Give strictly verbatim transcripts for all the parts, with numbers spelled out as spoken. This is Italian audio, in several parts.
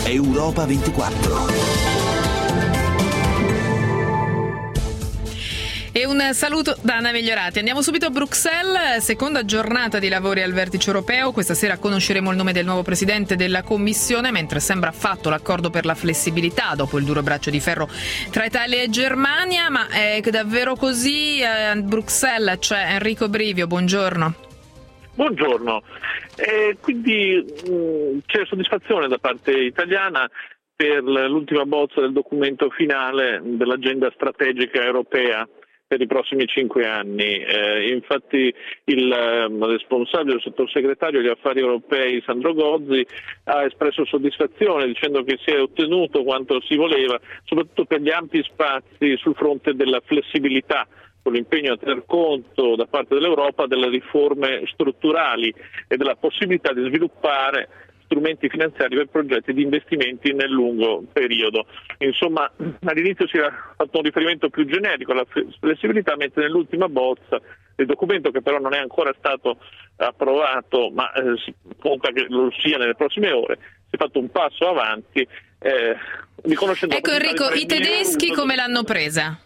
Europa ventiquattro. E un saluto da Anna Migliorati. Andiamo subito a Bruxelles, seconda giornata di lavori al vertice europeo. Questa sera conosceremo il nome del nuovo presidente della Commissione, mentre sembra fatto l'accordo per la flessibilità dopo il duro braccio di ferro tra Italia e Germania. Ma è davvero così? A Bruxelles c'è Enrico Brivio, buongiorno. Buongiorno. Eh, quindi mh, c'è soddisfazione da parte italiana per l'ultima bozza del documento finale dell'agenda strategica europea per i prossimi cinque anni. Eh, infatti il eh, responsabile, il sottosegretario agli affari europei Sandro Gozzi ha espresso soddisfazione dicendo che si è ottenuto quanto si voleva, soprattutto per gli ampi spazi sul fronte della flessibilità, con l'impegno a tener conto da parte dell'Europa delle riforme strutturali e della possibilità di sviluppare strumenti finanziari per progetti di investimenti nel lungo periodo. Insomma, all'inizio si era fatto un riferimento più generico alla flessibilità, mentre nell'ultima bozza del documento, che però non è ancora stato approvato, ma eh, si conta che lo sia nelle prossime ore, si è fatto un passo avanti. Eh, riconoscendo ecco Enrico, i tedeschi come l'hanno presa?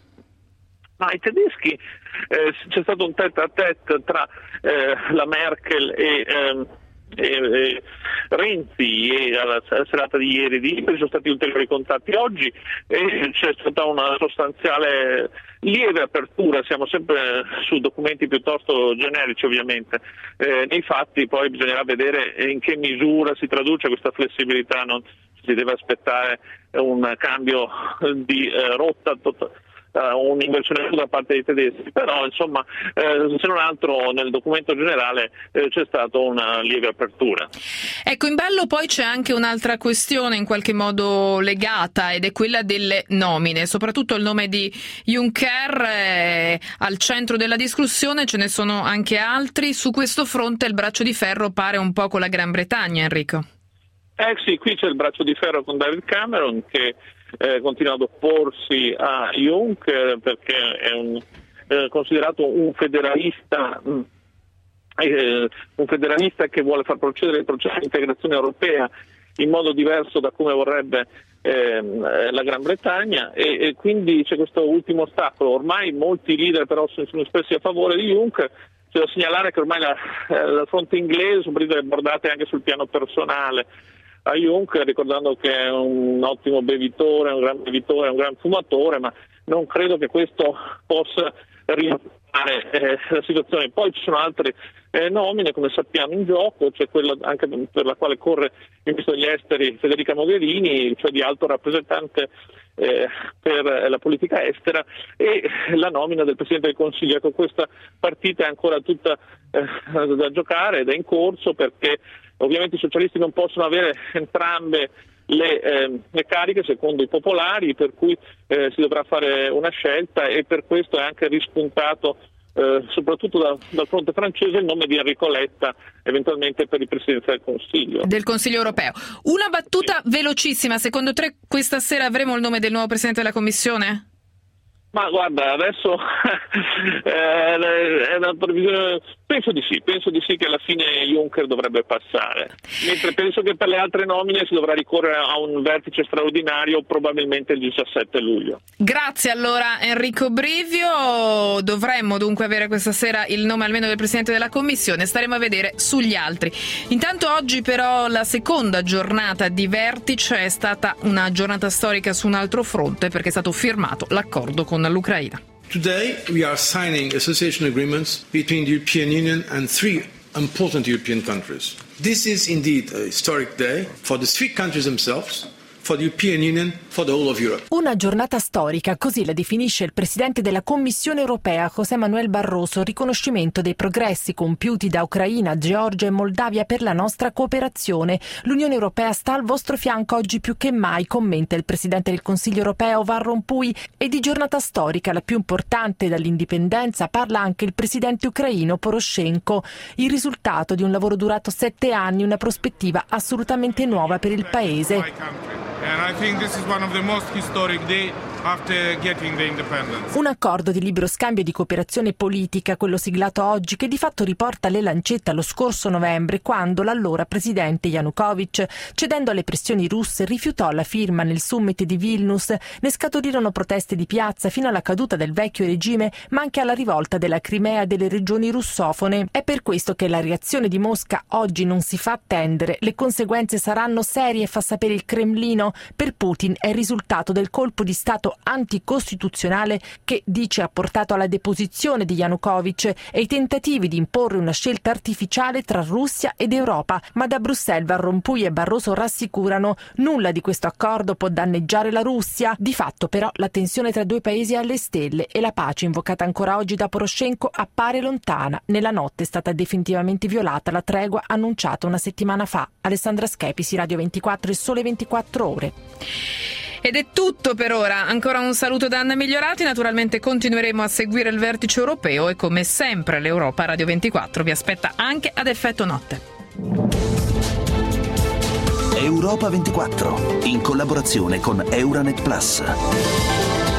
Ma i tedeschi, eh, c'è stato un tête-à-tête tra eh, la Merkel e... Ehm, E, e Renzi, e alla serata di ieri di ci sono stati ulteriori contatti oggi e c'è stata una sostanziale lieve apertura. Siamo sempre su documenti piuttosto generici ovviamente, eh, nei fatti poi bisognerà vedere in che misura si traduce questa flessibilità. Non si deve aspettare un cambio di eh, rotta totale, Uh, un'inversione da parte dei tedeschi, però insomma eh, se non altro nel documento generale eh, c'è stata una lieve apertura. Ecco, in ballo poi c'è anche un'altra questione in qualche modo legata, ed è quella delle nomine, soprattutto il nome di Juncker è al centro della discussione. Ce ne sono anche altri. Su questo fronte il braccio di ferro pare un po' con la Gran Bretagna, Enrico. Eh sì, qui c'è il braccio di ferro con David Cameron che Eh, continua ad opporsi a Juncker perché è un, eh, considerato un federalista mh, eh, un federalista che vuole far procedere il processo di integrazione europea in modo diverso da come vorrebbe eh, la Gran Bretagna e, e quindi c'è questo ultimo ostacolo. Ormai molti leader però sono, sono espressi a favore di Juncker. C'è da segnalare che ormai la, eh, la fronte inglese sono delle bordate anche sul piano personale a Juncker, ricordando che è un ottimo bevitore, un gran bevitore, un gran fumatore, ma non credo che questo possa ribaltare eh, la situazione. Poi ci sono altre eh, nomine, come sappiamo, in gioco. C'è quella anche per la quale corre il ministro degli esteri Federica Mogherini, cioè di alto rappresentante eh, per la politica estera, e la nomina del Presidente del Consiglio. Ecco, questa partita è ancora tutta eh, da giocare ed è in corso, perché ovviamente i socialisti non possono avere entrambe le, eh, le cariche secondo i popolari, per cui eh, si dovrà fare una scelta, e per questo è anche rispuntato eh, soprattutto da, dal fronte francese il nome di Enrico Letta, eventualmente per il Presidenza del Consiglio. Del Consiglio europeo. Una battuta sì. velocissima, secondo te questa sera avremo il nome del nuovo Presidente della Commissione? Ma guarda, adesso è una previsione, penso di sì, penso di sì che alla fine Juncker dovrebbe passare, mentre penso che per le altre nomine si dovrà ricorrere a un vertice straordinario probabilmente il diciassette luglio. Grazie allora Enrico Brivio. Dovremmo dunque avere questa sera il nome almeno del Presidente della Commissione, staremo a vedere sugli altri. Intanto oggi però la seconda giornata di vertice è stata una giornata storica su un altro fronte, perché è stato firmato l'accordo con l'Ucraina. Today we are signing association agreements between the European Union and three important European countries. This is indeed a historic day for the three countries themselves, for the European Union, for the whole of Europe. Una giornata storica, così la definisce il presidente della Commissione europea José Manuel Barroso, riconoscimento dei progressi compiuti da Ucraina, Georgia e Moldavia per la nostra cooperazione. L'Unione Europea sta al vostro fianco oggi più che mai, commenta il presidente del Consiglio europeo Van Rompuy, e di giornata storica, la più importante dall'indipendenza, parla anche il presidente ucraino Poroshenko. Il risultato di un lavoro durato sette anni, una prospettiva assolutamente nuova per il paese. And I think this is one of the most historic day after getting the independence. Un accordo di libero scambio e di cooperazione politica, quello siglato oggi, che di fatto riporta le lancette allo scorso novembre, quando l'allora presidente Yanukovych, cedendo alle pressioni russe, rifiutò la firma nel summit di Vilnius. Ne scaturirono proteste di piazza fino alla caduta del vecchio regime, ma anche alla rivolta della Crimea e delle regioni russofone. È per questo che la reazione di Mosca oggi non si fa attendere. Le conseguenze saranno serie, fa sapere il Cremlino. Per Putin è il risultato del colpo di Stato anticostituzionale che, dice, ha portato alla deposizione di Yanukovych e i tentativi di imporre una scelta artificiale tra Russia ed Europa. Ma da Bruxelles Van Rompuy e Barroso rassicurano: nulla di questo accordo può danneggiare la Russia. Di fatto però la tensione tra i due paesi è alle stelle e la pace invocata ancora oggi da Poroshenko appare lontana. Nella notte è stata definitivamente violata la tregua annunciata una settimana fa. Alessandra Schepisi, Radio ventiquattro e Sole ventiquattro Ore. Ed è tutto per ora. Ancora un saluto da Anna Migliorati. Naturalmente continueremo a seguire il vertice europeo e, come sempre, l'Europa Radio ventiquattro vi aspetta anche ad effetto notte. Europa ventiquattro, in collaborazione con Euranet Plus.